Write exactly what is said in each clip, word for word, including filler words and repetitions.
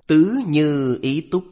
Tứ như ý túc.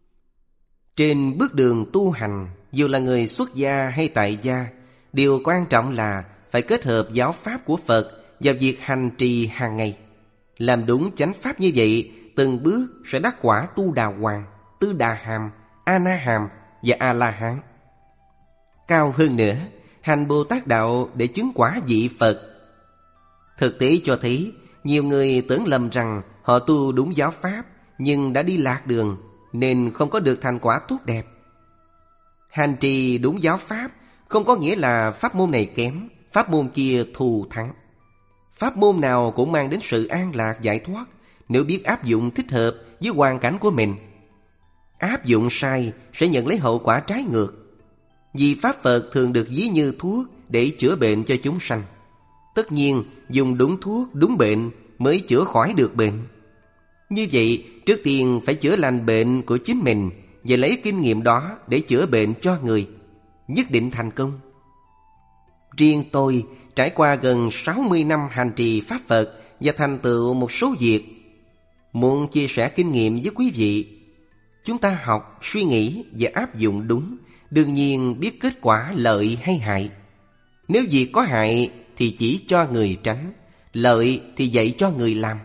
Trên bước đường tu hành, dù là người xuất gia hay tại gia, điều quan trọng là phải kết hợp giáo pháp của Phật vào việc hành trì hàng ngày. Làm đúng chánh pháp như vậy, từng bước sẽ đắc quả Tu Đà Hoàng, Tư Đà Hàm, A Na Hàm và A La Hán. Cao hơn nữa, hành Bồ Tát đạo để chứng quả vị Phật. Thực tế cho thấy, nhiều người tưởng lầm rằng họ tu đúng giáo pháp nhưng đã đi lạc đường nên không có được thành quả tốt đẹp. Hành trì đúng giáo pháp không có nghĩa là pháp môn này kém, pháp môn kia thù thắng. Pháp môn nào cũng mang đến sự an lạc giải thoát nếu biết áp dụng thích hợp với hoàn cảnh của mình. Áp dụng sai sẽ nhận lấy hậu quả trái ngược. Vì pháp Phật thường được ví như thuốc để chữa bệnh cho chúng sanh. Tất nhiên dùng đúng thuốc, đúng bệnh mới chữa khỏi được bệnh. Như vậy, trước tiên phải chữa lành bệnh của chính mình và lấy kinh nghiệm đó để chữa bệnh cho người, nhất định thành công. Riêng tôi trải qua gần sáu mươi năm hành trì pháp Phật và thành tựu một số việc, muốn chia sẻ kinh nghiệm với quý vị. Chúng ta học, suy nghĩ và áp dụng đúng, đương nhiên biết kết quả lợi hay hại. Nếu việc có hại thì chỉ cho người tránh, lợi thì dạy cho người làm.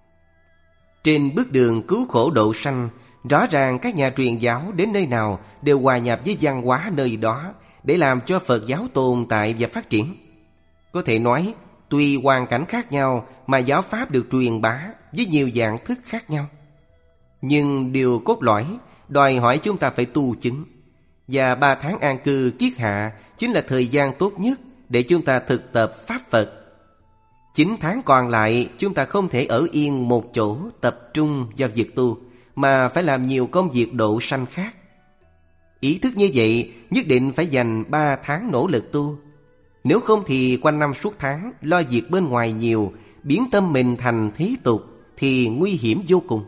Trên bước đường cứu khổ độ sanh, rõ ràng các nhà truyền giáo đến nơi nào đều hòa nhập với văn hóa nơi đó để làm cho Phật giáo tồn tại và phát triển. Có thể nói, tùy hoàn cảnh khác nhau mà giáo pháp được truyền bá với nhiều dạng thức khác nhau. Nhưng điều cốt lõi đòi hỏi chúng ta phải tu chứng. Và ba tháng an cư kiết hạ chính là thời gian tốt nhất để chúng ta thực tập pháp Phật. Chín tháng còn lại chúng ta không thể ở yên một chỗ tập trung vào việc tu, mà phải làm nhiều công việc độ sanh khác. Ý thức như vậy nhất định phải dành ba tháng nỗ lực tu. Nếu không thì quanh năm suốt tháng lo việc bên ngoài nhiều, biến tâm mình thành thế tục thì nguy hiểm vô cùng.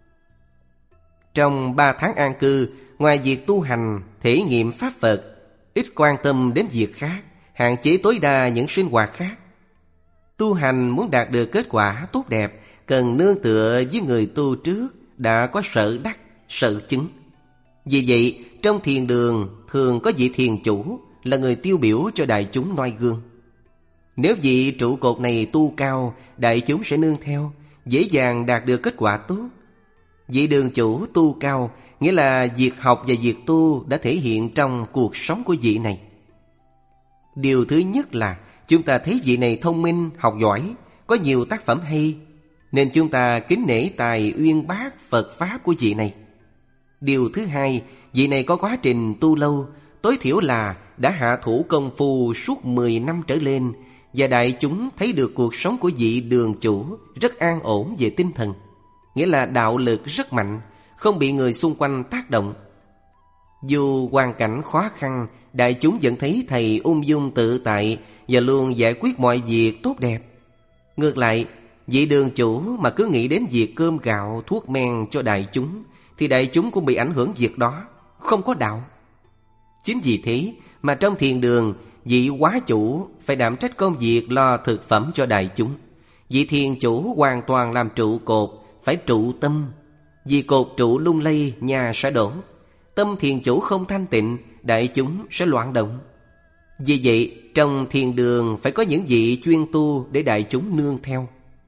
Trong ba tháng an cư, ngoài việc tu hành, thể nghiệm pháp Phật, ít quan tâm đến việc khác, hạn chế tối đa những sinh hoạt khác. Tu hành muốn đạt được kết quả tốt đẹp, cần nương tựa với người tu trước đã có sở đắc, sở chứng. Vì vậy, trong thiền đường thường có vị thiền chủ là người tiêu biểu cho đại chúng noi gương. Nếu vị trụ cột này tu cao, đại chúng sẽ nương theo, dễ dàng đạt được kết quả tốt. Vị đường chủ tu cao nghĩa là việc học và việc tu đã thể hiện trong cuộc sống của vị này. Điều thứ nhất là chúng ta thấy vị này thông minh, học giỏi, có nhiều tác phẩm hay, nên chúng ta kính nể tài uyên bác Phật Pháp của vị này. Điều thứ hai, vị này có quá trình tu lâu, tối thiểu là đã hạ thủ công phu suốt mười năm trở lên, và đại chúng thấy được cuộc sống của vị đường chủ rất an ổn về tinh thần, nghĩa là đạo lực rất mạnh, không bị người xung quanh tác động. Dù hoàn cảnh khó khăn, đại chúng vẫn thấy thầy ung dung tự tại và luôn giải quyết mọi việc tốt đẹp. Ngược lại, vị đường chủ mà cứ nghĩ đến việc cơm gạo, thuốc men cho đại chúng, thì đại chúng cũng bị ảnh hưởng việc đó, không có đạo. Chính vì thế mà trong thiền đường, vị quá chủ phải đảm trách công việc lo thực phẩm cho đại chúng. Vị thiền chủ hoàn toàn làm trụ cột, phải trụ tâm. Vì cột trụ lung lay, nhà sẽ đổ. Tâm thiền chủ không thanh tịnh, đại chúng sẽ loạn động. Vì vậy, trong thiền đường phải có những vị chuyên tu để đại chúng nương theo.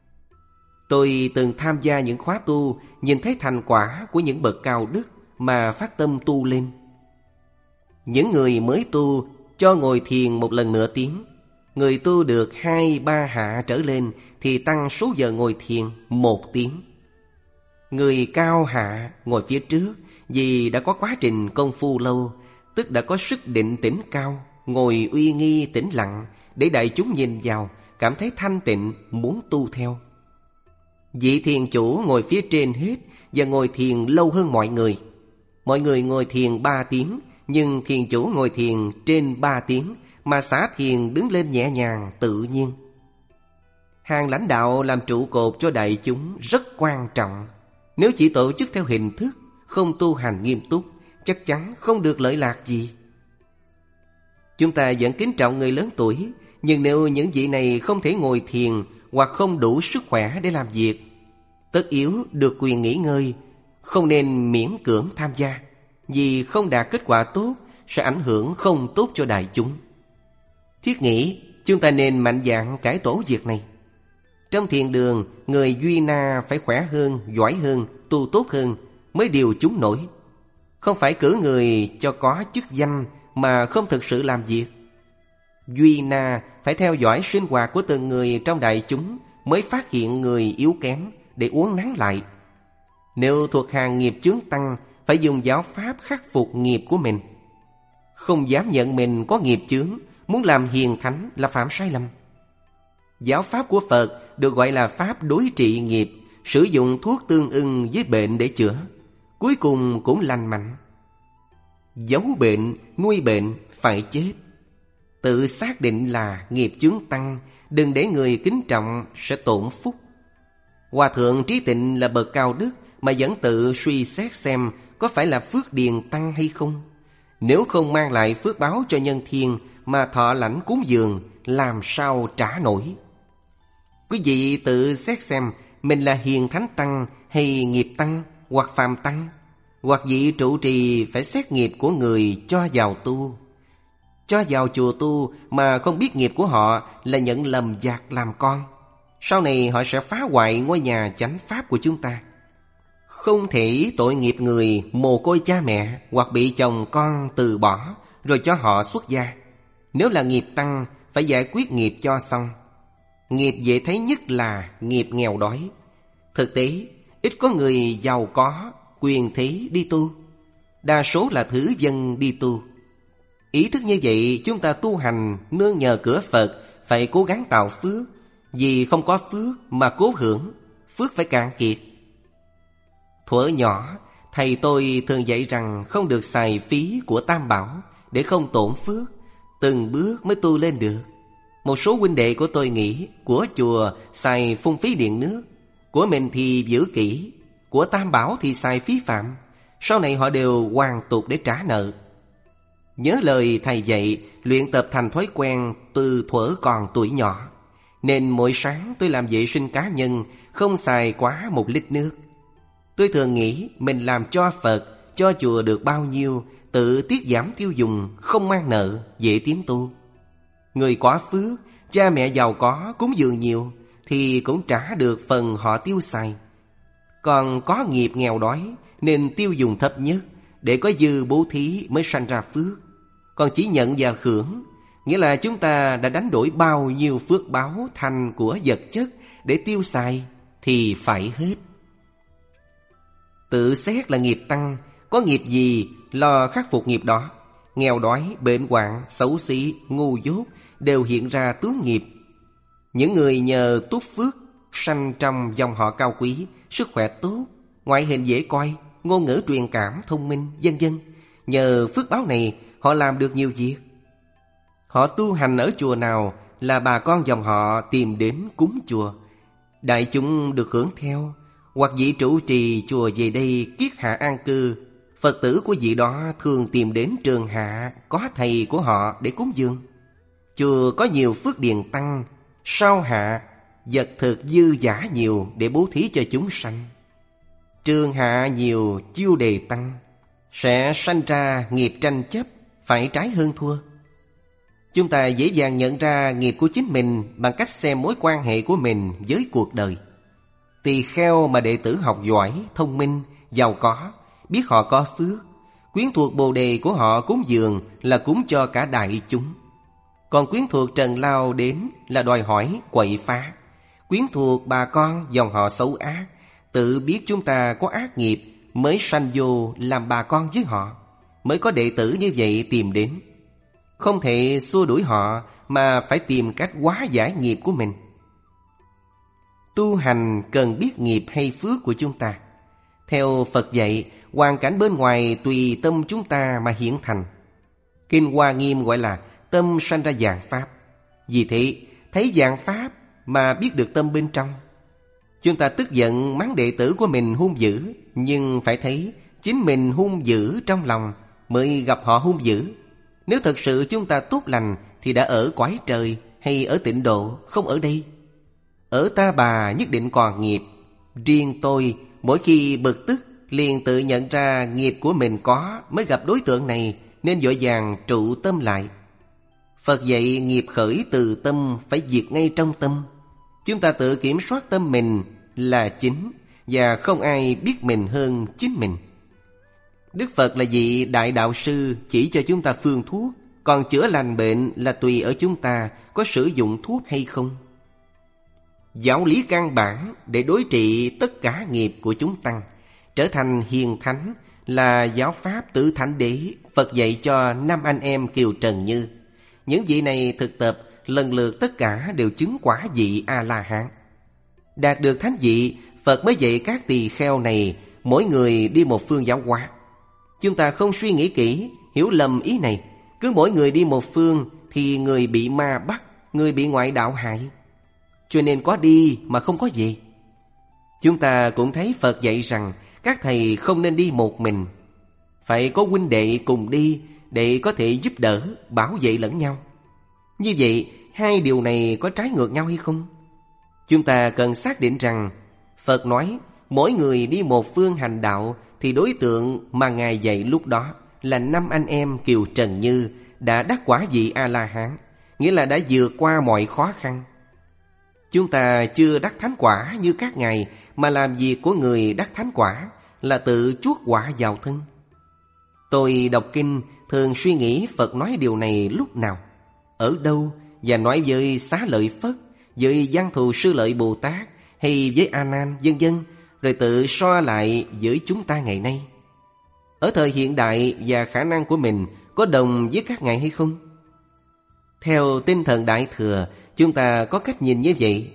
Tôi từng tham gia những khóa tu, nhìn thấy thành quả của những bậc cao đức mà phát tâm tu lên. Những người mới tu cho ngồi thiền một lần nửa tiếng. Người tu được hai ba hạ trở lên thì tăng số giờ ngồi thiền một tiếng. Người cao hạ ngồi phía trước vì đã có quá trình công phu lâu, tức đã có sức định tĩnh cao, ngồi uy nghi tĩnh lặng để đại chúng nhìn vào, cảm thấy thanh tịnh, muốn tu theo. Vị thiền chủ ngồi phía trên hết và ngồi thiền lâu hơn mọi người. Mọi người ngồi thiền ba tiếng, nhưng thiền chủ ngồi thiền trên ba tiếng, mà xả thiền đứng lên nhẹ nhàng, tự nhiên. Hàng lãnh đạo làm trụ cột cho đại chúng rất quan trọng. Nếu chỉ tổ chức theo hình thức, không tu hành nghiêm túc, chắc chắn không được lợi lạc gì. Chúng ta vẫn kính trọng người lớn tuổi, nhưng nếu những vị này không thể ngồi thiền hoặc không đủ sức khỏe để làm việc, tất yếu được quyền nghỉ ngơi, Không nên miễn cưỡng tham gia, vì không đạt kết quả tốt sẽ ảnh hưởng không tốt cho đại chúng. Thiết nghĩ chúng ta nên mạnh dạn cải tổ việc này. Trong thiền đường, người Duy Na phải khỏe hơn, giỏi hơn, tu tốt hơn mới điều chúng nổi. Không phải cử người cho có chức danh mà không thực sự làm việc. Duy Na phải theo dõi sinh hoạt của từng người trong đại chúng mới phát hiện người yếu kém để uốn nắn lại. Nếu thuộc hàng nghiệp chướng tăng, phải dùng giáo pháp khắc phục nghiệp của mình. Không dám nhận mình có nghiệp chướng, muốn làm hiền thánh là phạm sai lầm. Giáo pháp của Phật được gọi là pháp đối trị nghiệp, sử dụng thuốc tương ưng với bệnh để chữa, cuối cùng cũng lành mạnh. Giấu bệnh, nuôi bệnh, phải chết. Tự xác định là nghiệp chướng tăng, đừng để người kính trọng sẽ tổn phúc. Hòa thượng Trí Tịnh là bậc cao đức mà vẫn tự suy xét xem có phải là phước điền tăng hay không. Nếu không mang lại phước báo cho nhân thiên mà thọ lãnh cúng dường, làm sao trả nổi? Quý vị tự xét xem mình là hiền thánh tăng hay nghiệp tăng hoặc phàm tăng. Hoặc vị trụ trì phải xét nghiệp của người cho vào tu. Cho vào chùa tu mà không biết nghiệp của họ là nhận lầm giặc làm con. Sau này họ sẽ phá hoại ngôi nhà chánh pháp của chúng ta. Không thể tội nghiệp người mồ côi cha mẹ hoặc bị chồng con từ bỏ rồi cho họ xuất gia. Nếu là nghiệp tăng, phải giải quyết nghiệp cho xong. Nghiệp dễ thấy nhất là nghiệp nghèo đói. Thực tế, ít có người giàu có, quyền thế đi tu. Đa số là thứ dân đi tu. Ý thức như vậy, chúng ta tu hành nương nhờ cửa Phật, phải cố gắng tạo phước. Vì không có phước mà cố hưởng, phước phải cạn kiệt. Thuở nhỏ, thầy tôi thường dạy rằng không được xài phí của Tam Bảo để không tổn phước, từng bước mới tu lên được. Một số huynh đệ của tôi nghĩ của chùa xài phung phí điện nước, của mình thì giữ kỹ, của Tam Bảo thì xài phí phạm. Sau này họ đều hoàn tục để trả nợ. Nhớ lời thầy dạy, luyện tập thành thói quen từ thuở còn tuổi nhỏ. Nên mỗi sáng tôi làm vệ sinh cá nhân, không xài quá một lít nước. Tôi thường nghĩ mình làm cho Phật, cho chùa được bao nhiêu, tự tiết giảm tiêu dùng, không mang nợ, dễ tiến tu. Người có phước, cha mẹ giàu có, cúng dường nhiều, thì cũng trả được phần họ tiêu xài. Còn có nghiệp nghèo đói, nên tiêu dùng thấp nhất, để có dư bố thí mới sanh ra phước. Còn chỉ nhận và hưởng, nghĩa là chúng ta đã đánh đổi bao nhiêu phước báo thành của vật chất để tiêu xài, thì phải hết. Tự xét là nghiệp tăng, có nghiệp gì lo khắc phục nghiệp đó. Nghèo đói, bệnh hoạn, xấu xí, ngu dốt đều hiện ra tướng nghiệp. Những người nhờ túc phước sanh trong dòng họ cao quý, sức khỏe tốt, ngoại hình dễ coi, ngôn ngữ truyền cảm, thông minh, vân vân. Nhờ phước báo này, họ làm được nhiều việc. Họ tu hành ở chùa nào là bà con dòng họ tìm đến cúng chùa. Đại chúng được hưởng theo. Hoặc vị trụ trì chùa về đây kiết hạ an cư, Phật tử của vị đó thường tìm đến trường hạ có thầy của họ để cúng dường. Chùa có nhiều phước điền tăng, sau hạ vật thực dư giả nhiều để bố thí cho chúng sanh. Trường hạ nhiều chiêu đề tăng, sẽ sanh ra nghiệp tranh chấp, phải trái hơn thua. Chúng ta dễ dàng nhận ra nghiệp của chính mình bằng cách xem mối quan hệ của mình với cuộc đời. Tỳ kheo mà đệ tử học giỏi, thông minh, giàu có, biết họ có phước, quyến thuộc bồ đề của họ cúng dường là cúng cho cả đại chúng. Còn quyến thuộc trần lao đến là đòi hỏi quậy phá. Quyến thuộc bà con dòng họ xấu ác, tự biết chúng ta có ác nghiệp mới sanh vô làm bà con với họ, mới có đệ tử như vậy tìm đến. Không thể xua đuổi họ mà phải tìm cách hóa giải nghiệp của mình. Tu hành cần biết nghiệp hay phước của chúng ta. Theo Phật dạy, hoàn cảnh bên ngoài tùy tâm chúng ta mà hiện thành. Kinh Hoa Nghiêm gọi là tâm sanh ra vạn pháp. Vì thế, thấy vạn pháp mà biết được tâm bên trong. Chúng ta tức giận mắng đệ tử của mình hung dữ, nhưng phải thấy chính mình hung dữ trong lòng mới gặp họ hung dữ. Nếu thật sự chúng ta tốt lành thì đã ở cõi trời hay ở tịnh độ, không ở đây. Ở Ta Bà nhất định còn nghiệp. Riêng tôi mỗi khi bực tức liền tự nhận ra nghiệp của mình có mới gặp đối tượng này, nên vội vàng trụ tâm lại. Phật dạy nghiệp khởi từ tâm phải diệt ngay trong tâm. Chúng ta tự kiểm soát tâm mình là chính, và không ai biết mình hơn chính mình. Đức Phật là vị đại đạo sư chỉ cho chúng ta phương thuốc, còn chữa lành bệnh là tùy ở chúng ta có sử dụng thuốc hay không. Giáo lý căn bản để đối trị tất cả nghiệp của chúng tăng, trở thành hiền thánh, là giáo pháp Tứ Thánh Đế Phật dạy cho năm anh em Kiều Trần Như. Những vị này thực tập lần lượt tất cả đều chứng quả vị A-la-hán. Đạt được thánh vị, Phật mới dạy các tỳ kheo này mỗi người đi một phương giáo hóa. Chúng ta không suy nghĩ kỹ, hiểu lầm ý này. Cứ mỗi người đi một phương thì người bị ma bắt, người bị ngoại đạo hại. Cho nên có đi mà không có về. Chúng ta cũng thấy Phật dạy rằng các thầy không nên đi một mình, phải có huynh đệ cùng đi để có thể giúp đỡ, bảo vệ lẫn nhau. Như vậy, hai điều này có trái ngược nhau hay không? Chúng ta cần xác định rằng Phật nói mỗi người đi một phương hành đạo, thì đối tượng mà Ngài dạy lúc đó là năm anh em Kiều Trần Như đã đắc quả vị A-la-hán, nghĩa là đã vượt qua mọi khó khăn. Chúng ta chưa đắc thánh quả như các ngài, mà làm việc của người đắc thánh quả là tự chuốc quả vào thân. Tôi đọc kinh thường suy nghĩ Phật nói điều này lúc nào, ở đâu, và nói với Xá Lợi Phất, với Văn Thù Sư Lợi Bồ Tát hay với A Nan vân vân, rồi tự so lại với chúng ta ngày nay. Ở thời hiện đại và khả năng của mình có đồng với các ngài hay không? Theo tinh thần Đại Thừa, chúng ta có cách nhìn như vậy.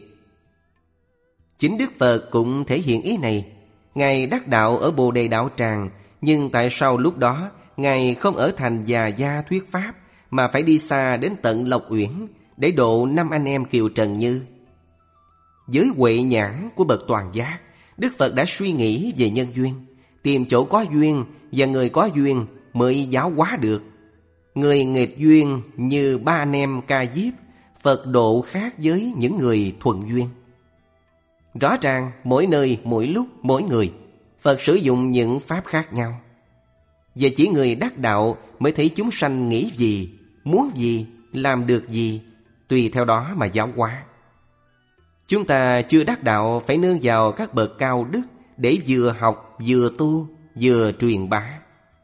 Chính Đức Phật cũng thể hiện ý này. Ngài đắc đạo ở Bồ Đề Đạo Tràng, nhưng tại sao lúc đó Ngài không ở thành Già Gia thuyết pháp, mà phải đi xa đến tận Lộc Uyển để độ năm anh em Kiều Trần Như? Với huệ nhãn của bậc toàn giác, Đức Phật đã suy nghĩ về nhân duyên, tìm chỗ có duyên và người có duyên mới giáo hóa được. Người nghịch duyên như ba anh em Ca Diếp, Phật độ khác với những người thuận duyên. Rõ ràng mỗi nơi, mỗi lúc, mỗi người, Phật sử dụng những pháp khác nhau. Và chỉ người đắc đạo mới thấy chúng sanh nghĩ gì, muốn gì, làm được gì, tùy theo đó mà giáo hóa. Chúng ta chưa đắc đạo phải nương vào các bậc cao đức để vừa học, vừa tu, vừa truyền bá.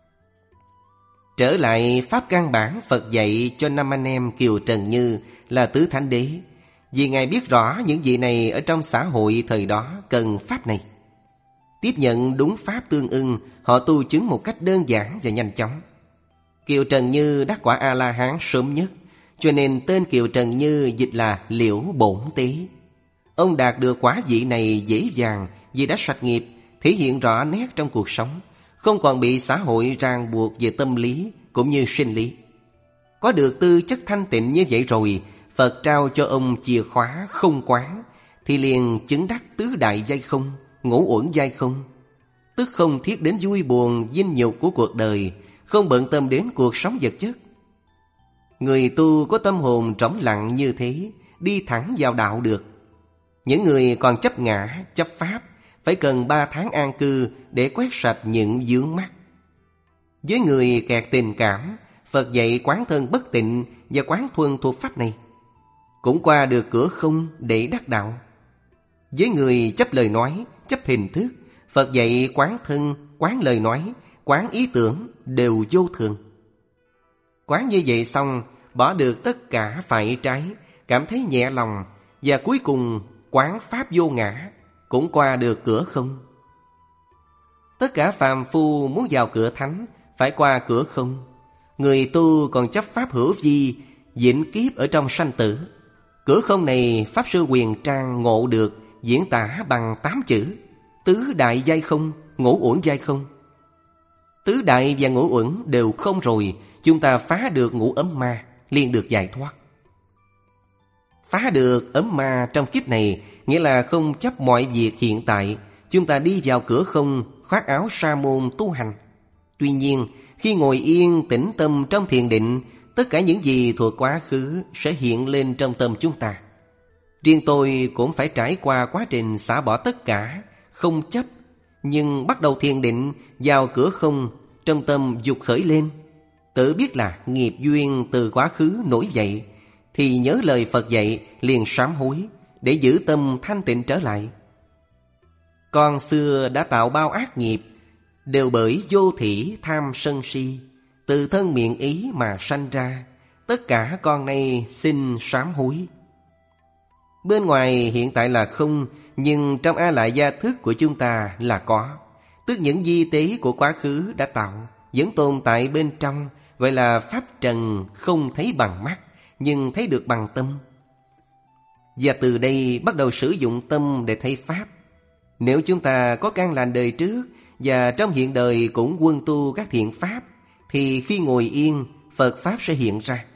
Trở lại pháp căn bản Phật dạy cho năm anh em Kiều Trần Như là Tứ Thánh Đế, vì Ngài biết rõ những vị này ở trong xã hội thời đó cần pháp này. Tiếp nhận đúng pháp tương ưng, họ tu chứng một cách đơn giản và nhanh chóng. Kiều Trần Như đắc quả A-la-hán sớm nhất, cho nên tên Kiều Trần Như dịch là Liễu Bổn Tế. Ông đạt được quả vị này dễ dàng vì đã sạch nghiệp, thể hiện rõ nét trong cuộc sống, không còn bị xã hội ràng buộc về tâm lý cũng như sinh lý. Có được tư chất thanh tịnh như vậy rồi, Phật trao cho ông chìa khóa không quán, thì liền chứng đắc tứ đại giai không, ngũ uẩn giai không. Tức không thiết đến vui buồn, vinh nhục của cuộc đời, không bận tâm đến cuộc sống vật chất. Người tu có tâm hồn trống lặng như thế, đi thẳng vào đạo được. Những người còn chấp ngã, chấp pháp, phải cần ba tháng an cư để quét sạch những vướng mắc. Với người kẹt tình cảm, Phật dạy quán thân bất tịnh và quán thuần thuộc pháp này, cũng qua được cửa không để đắc đạo. Với người chấp lời nói, chấp hình thức, Phật dạy quán thân, quán lời nói, quán ý tưởng đều vô thường. Quán như vậy xong, bỏ được tất cả phải trái, cảm thấy nhẹ lòng, và cuối cùng quán pháp vô ngã, cũng qua được cửa không. Tất cả phàm phu muốn vào cửa thánh phải qua cửa không. Người tu còn chấp pháp hữu vi, vĩnh kiếp ở trong sanh tử. Cửa không này Pháp Sư Huyền Trang ngộ được, diễn tả bằng tám chữ: tứ đại giai không, ngũ uẩn giai không. Tứ đại và ngũ uẩn đều không rồi, chúng ta phá được ngũ ấm ma, liền được giải thoát. Phá được ấm ma trong kiếp này nghĩa là không chấp mọi việc hiện tại, chúng ta đi vào cửa không, khoác áo sa môn tu hành. Tuy nhiên, khi ngồi yên tĩnh tâm trong thiền định, tất cả những gì thuộc quá khứ sẽ hiện lên trong tâm chúng ta. Riêng tôi cũng phải trải qua quá trình xả bỏ tất cả, không chấp, Nhưng bắt đầu thiền định, vào cửa không, trong tâm dục khởi lên, tự biết là nghiệp duyên từ quá khứ nổi dậy, thì nhớ lời Phật dạy, liền sám hối để giữ tâm thanh tịnh trở lại. Con xưa đã tạo bao ác nghiệp, đều bởi vô thỉ tham sân si, từ thân miệng ý mà sanh ra. Tất cả con nay xin sám hối. Bên ngoài hiện tại là không, nhưng trong A Lại Gia thức của chúng ta là có. Tức những di tế của quá khứ đã tạo vẫn tồn tại bên trong, gọi là pháp trần, không thấy bằng mắt, nhưng thấy được bằng tâm. Và từ đây bắt đầu sử dụng tâm để thấy pháp. Nếu chúng ta có căn lành đời trước và trong hiện đời cũng quân tu các thiện pháp, thì khi ngồi yên, Phật pháp sẽ hiện ra.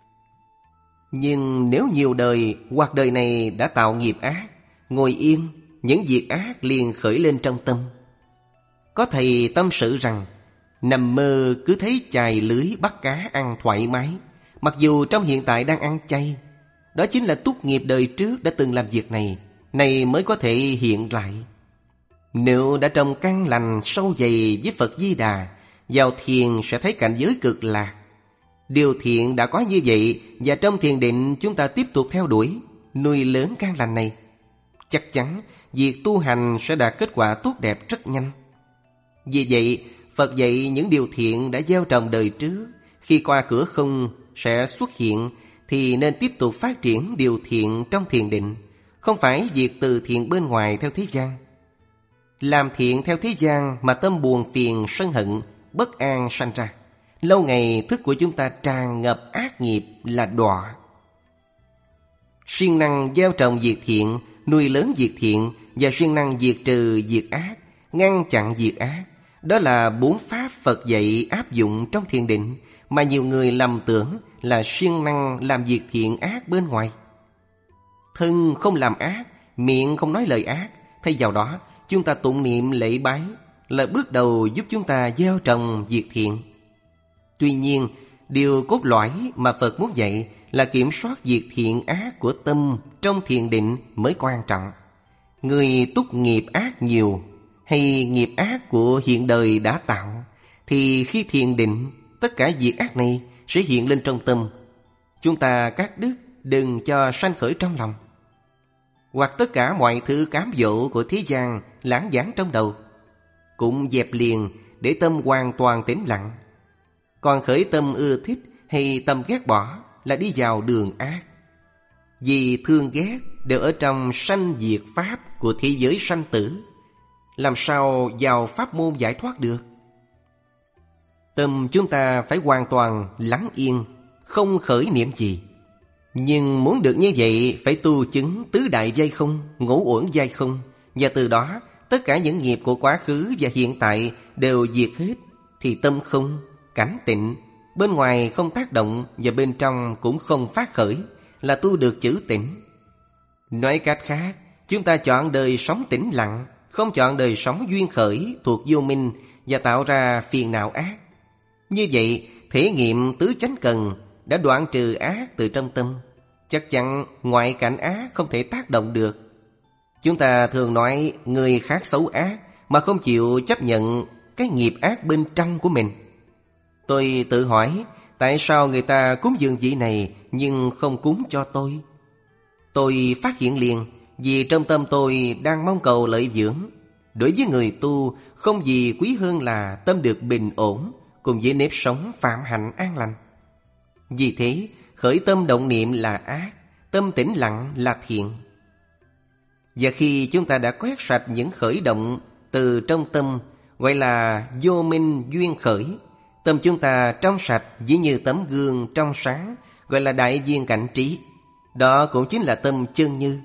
Nhưng nếu nhiều đời hoặc đời này đã tạo nghiệp ác, ngồi yên, những việc ác liền khởi lên trong tâm. Có thầy tâm sự rằng nằm mơ cứ thấy chài lưới bắt cá ăn thoải mái, mặc dù trong hiện tại đang ăn chay. Đó chính là túc nghiệp đời trước đã từng làm việc này, này mới có thể hiện lại. Nếu đã trồng căn lành sâu dày với Phật Di Đà, vào thiền sẽ thấy cảnh giới cực lạc. Điều thiện đã có như vậy, và trong thiền định chúng ta tiếp tục theo đuổi, nuôi lớn căn lành này. Chắc chắn việc tu hành sẽ đạt kết quả tốt đẹp rất nhanh. Vì vậy, Phật dạy những điều thiện đã gieo trồng đời trước, khi qua cửa không sẽ xuất hiện, thì nên tiếp tục phát triển điều thiện trong thiền định, không phải việc từ thiện bên ngoài theo thế gian. Làm thiện theo thế gian mà tâm buồn phiền, sân hận, bất an sanh ra, lâu ngày thức của chúng ta tràn ngập ác nghiệp là đọa. Siêng năng gieo trồng việc thiện, nuôi lớn việc thiện, và siêng năng diệt trừ việc ác, ngăn chặn việc ác, đó là bốn pháp Phật dạy áp dụng trong thiền định, mà nhiều người lầm tưởng là siêng năng làm việc thiện ác bên ngoài. Thân không làm ác, miệng không nói lời ác, thay vào đó chúng ta tụng niệm lễ bái là bước đầu giúp chúng ta gieo trồng việc thiện. Tuy nhiên, điều cốt lõi mà Phật muốn dạy là kiểm soát việc thiện ác của tâm trong thiền định mới quan trọng. Người túc nghiệp ác nhiều hay nghiệp ác của hiện đời đã tạo, thì khi thiền định, tất cả việc ác này sẽ hiện lên trong tâm. Chúng ta cắt đứt, đừng cho sanh khởi trong lòng. Hoặc tất cả mọi thứ cám dỗ của thế gian lãng vãng trong đầu, cũng dẹp liền để tâm hoàn toàn tĩnh lặng. Còn khởi tâm ưa thích hay tâm ghét bỏ là đi vào đường ác. Vì thương ghét đều ở trong sanh diệt pháp của thế giới sanh tử, làm sao vào pháp môn giải thoát được? Tâm chúng ta phải hoàn toàn lắng yên, không khởi niệm gì. Nhưng muốn được như vậy phải tu chứng tứ đại giai không, ngũ uẩn giai không, và từ đó tất cả những nghiệp của quá khứ và hiện tại đều diệt hết, thì tâm không, cảnh tịnh, bên ngoài không tác động và bên trong cũng không phát khởi, là tu được chữ tĩnh. Nói cách khác, chúng ta chọn đời sống tĩnh lặng, không chọn đời sống duyên khởi thuộc vô minh và tạo ra phiền não ác. Như vậy, thể nghiệm tứ chánh cần đã đoạn trừ ác từ trong tâm, chắc chắn ngoại cảnh ác không thể tác động được. Chúng ta thường nói người khác xấu ác mà không chịu chấp nhận cái nghiệp ác bên trong của mình. Tôi tự hỏi, tại sao người ta cúng dường vị này nhưng không cúng cho tôi? Tôi phát hiện liền, vì trong tâm tôi đang mong cầu lợi dưỡng. Đối với người tu, không gì quý hơn là tâm được bình ổn, cùng với nếp sống phạm hạnh an lành. Vì thế, khởi tâm động niệm là ác, tâm tĩnh lặng là thiện. Và khi chúng ta đã quét sạch những khởi động từ trong tâm, gọi là vô minh duyên khởi, tâm chúng ta trong sạch dĩ như tấm gương trong sáng, gọi là đại viên cảnh trí. Đó cũng chính là tâm chân như.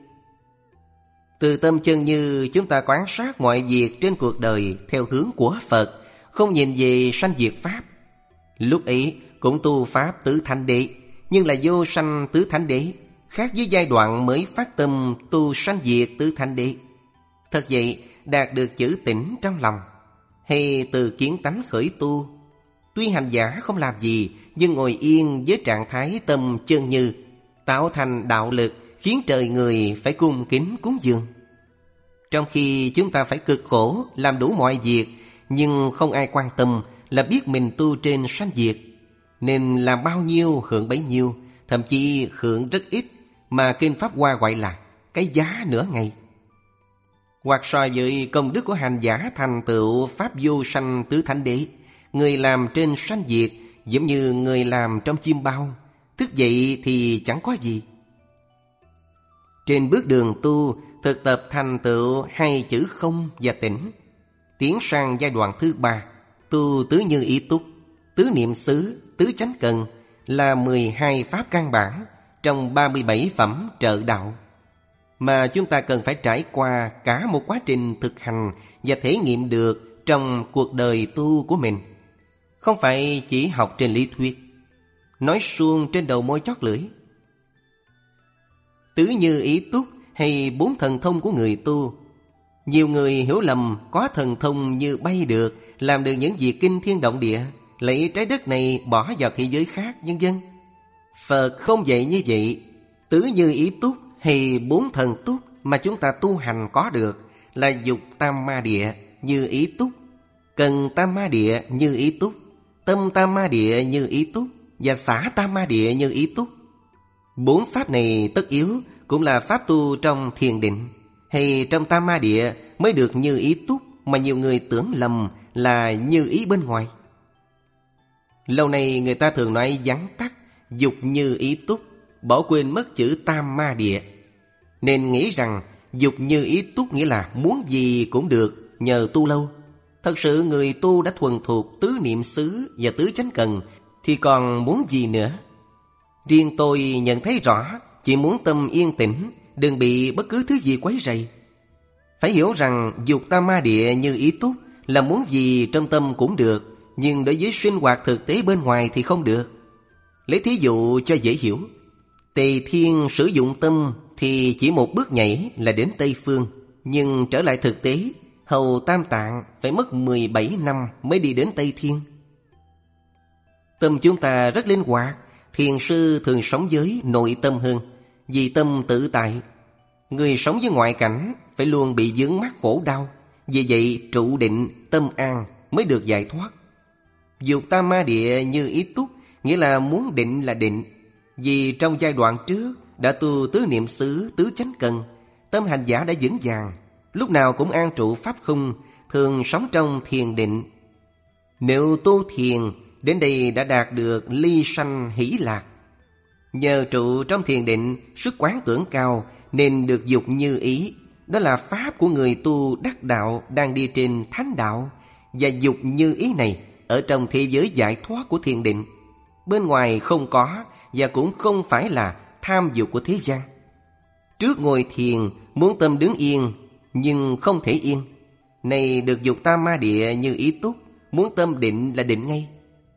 Từ tâm chân như chúng ta quan sát mọi việc trên cuộc đời theo hướng của Phật, không nhìn về sanh diệt pháp. Lúc ấy cũng tu pháp tứ thánh đế, nhưng là vô sanh tứ thánh đế, khác với giai đoạn mới phát tâm tu sanh diệt tứ thánh đế. Thật vậy, đạt được chữ tĩnh trong lòng, hay từ kiến tánh khởi tu. Tuy hành giả không làm gì, nhưng ngồi yên với trạng thái tâm chân như, tạo thành đạo lực khiến trời người phải cung kính cúng dường. Trong khi chúng ta phải cực khổ làm đủ mọi việc, nhưng không ai quan tâm là biết mình tu trên sanh diệt, nên làm bao nhiêu hưởng bấy nhiêu, thậm chí hưởng rất ít, mà Kinh Pháp Hoa gọi là cái giá nửa ngày. Hoặc so với công đức của hành giả thành tựu Pháp vô sanh tứ thánh đế, người làm trên sanh diệt giống như người làm trong chim bao, thức dậy thì chẳng có gì. Trên bước đường tu, thực tập thành tựu hai chữ không và tỉnh, tiến sang giai đoạn thứ ba, tu tứ như ý túc, tứ niệm xứ, tứ chánh cần, là mười hai pháp căn bản trong ba mươi bảy phẩm trợ đạo, mà chúng ta cần phải trải qua cả một quá trình thực hành và thể nghiệm được trong cuộc đời tu của mình. Không phải chỉ học trên lý thuyết, nói suông trên đầu môi chót lưỡi. Tứ như ý túc hay bốn thần thông của người tu, nhiều người hiểu lầm có thần thông như bay được, làm được những việc kinh thiên động địa, lấy trái đất này bỏ vào thế giới khác, vân vân. Phật không dạy như vậy. Tứ như ý túc hay bốn thần túc mà chúng ta tu hành có được là dục tam ma địa như ý túc, cần tam ma địa như ý túc, tâm tam ma địa như ý túc và xả tam ma địa như ý túc. Bốn pháp này tất yếu cũng là pháp tu trong thiền định hay trong tam ma địa mới được như ý túc, mà nhiều người tưởng lầm là như ý bên ngoài. Lâu nay người ta thường nói vắn tắt dục như ý túc, bỏ quên mất chữ tam ma địa, nên nghĩ rằng dục như ý túc nghĩa là muốn gì cũng được nhờ tu lâu. Thật sự người tu đã thuần thuộc tứ niệm xứ và tứ chánh cần thì còn muốn gì nữa. Riêng tôi nhận thấy rõ, chỉ muốn tâm yên tĩnh, đừng bị bất cứ thứ gì quấy rầy. Phải hiểu rằng dục tam ma địa như ý túc là muốn gì trong tâm cũng được, nhưng đối với sinh hoạt thực tế bên ngoài thì không được. Lấy thí dụ cho dễ hiểu, Tề Thiên sử dụng tâm thì chỉ một bước nhảy là đến Tây Phương, nhưng trở lại thực tế, hầu Tam Tạng phải mất mười bảy năm mới đi đến Tây Thiên. Tâm chúng ta rất linh hoạt, thiền sư thường sống với nội tâm hơn, vì tâm tự tại. Người sống với ngoại cảnh phải luôn bị vướng mắc khổ đau, vì vậy trụ định tâm an mới được giải thoát. Dục tam ma địa như ý túc nghĩa là muốn định là định, vì trong giai đoạn trước đã tu tứ niệm xứ tứ chánh cần, tâm hành giả đã vững vàng, lúc nào cũng an trụ pháp không, thường sống trong thiền định. Nếu tu thiền đến đây đã đạt được ly sanh hỷ lạc. Nhờ trụ trong thiền định, sức quán tưởng cao nên được dục như ý. Đó là pháp của người tu đắc đạo đang đi trên thánh đạo. Và dục như ý này ở trong thế giới giải thoát của thiền định, bên ngoài không có và cũng không phải là tham dục của thế gian. Trước ngồi thiền muốn tâm đứng yên nhưng không thể yên, này được dục tam ma địa như ý túc, muốn tâm định là định ngay.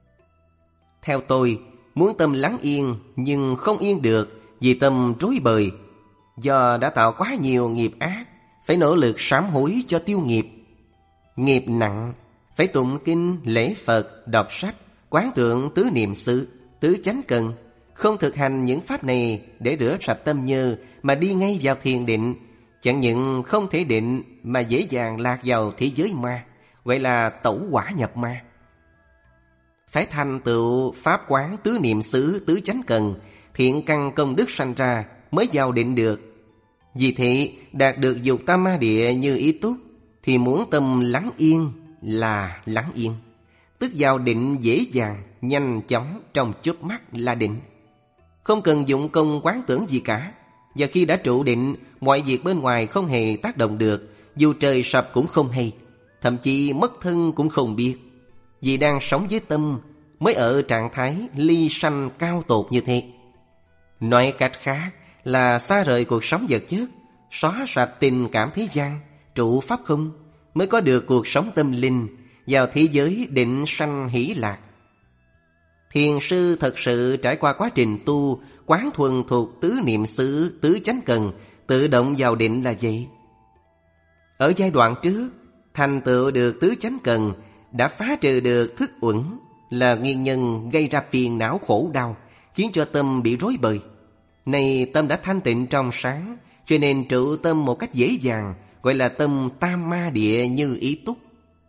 Theo tôi, muốn tâm lắng yên nhưng không yên được vì tâm rối bời, do đã tạo quá nhiều nghiệp ác, phải nỗ lực sám hối cho tiêu nghiệp. Nghiệp nặng, phải tụng kinh, lễ Phật, đọc sách, quán tưởng tứ niệm xứ, tứ chánh cần. Không thực hành những pháp này để rửa sạch tâm nhơ mà đi ngay vào thiền định, chẳng những không thể định mà dễ dàng lạc vào thế giới ma, gọi là tẩu hỏa nhập ma. Phải thành tựu pháp quán tứ niệm xứ tứ chánh cần, thiện căn công đức sanh ra mới vào định được. Vì thế đạt được dục tam ma địa như ý túc thì muốn tâm lắng yên là lắng yên, tức vào định dễ dàng, nhanh chóng, trong chớp mắt là định. Không cần dụng công quán tưởng gì cả. Và khi đã trụ định, mọi việc bên ngoài không hề tác động được, dù trời sập cũng không hay, thậm chí mất thân cũng không biết. Vì đang sống với tâm mới ở trạng thái ly sanh cao tột như thế. Nói cách khác là xa rời cuộc sống vật chất, xóa sạch tình cảm thế gian, trụ pháp không, mới có được cuộc sống tâm linh, vào thế giới định sanh hỷ lạc. Thiền sư thật sự trải qua quá trình tu, quán thuần thuộc tứ niệm xứ tứ chánh cần, tự động vào định là vậy. Ở giai đoạn trước, thành tựu được tứ chánh cần, đã phá trừ được thức uẩn, là nguyên nhân gây ra phiền não khổ đau, khiến cho tâm bị rối bời. Nay tâm đã thanh tịnh trong sáng, cho nên trụ tâm một cách dễ dàng, gọi là tâm tam ma địa như ý túc.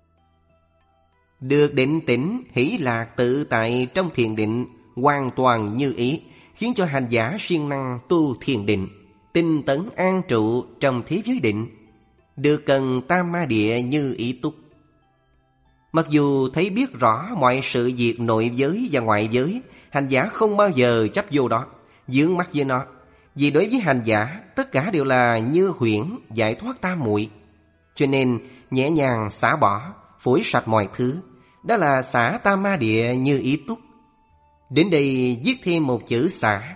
Được định tĩnh, hỷ lạc tự tại trong thiền định, hoàn toàn như ý, khiến cho hành giả siêng năng tu thiền định, tinh tấn an trụ trong thế giới định, được cần tam ma địa như ý túc. Mặc dù thấy biết rõ mọi sự việc nội giới và ngoại giới, hành giả không bao giờ chấp vô đó, vướng mắc với nó. Vì đối với hành giả, tất cả đều là như huyễn, giải thoát tam muội. Cho nên nhẹ nhàng xả bỏ, phủi sạch mọi thứ. Đó là xả tam ma địa như ý túc. Đến đây viết thêm một chữ xả.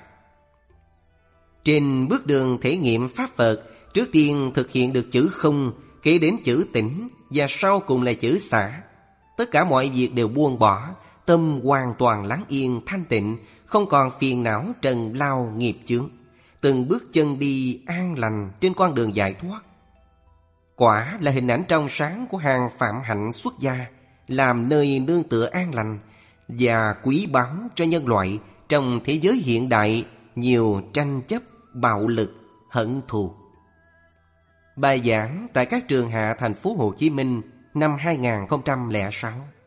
Trên bước đường thể nghiệm Pháp Phật, trước tiên thực hiện được chữ không, kế đến chữ tĩnh, và sau cùng là chữ xả. Tất cả mọi việc đều buông bỏ, tâm hoàn toàn lắng yên thanh tịnh, không còn phiền não trần lao nghiệp chướng, từng bước chân đi an lành trên con đường giải thoát. Quả là hình ảnh trong sáng của hàng phạm hạnh xuất gia, làm nơi nương tựa an lành và quý báu cho nhân loại trong thế giới hiện đại nhiều tranh chấp, bạo lực, hận thù. Bài giảng tại các trường hạ thành phố Hồ Chí Minh năm hai nghìn không trăm lẻ sáu.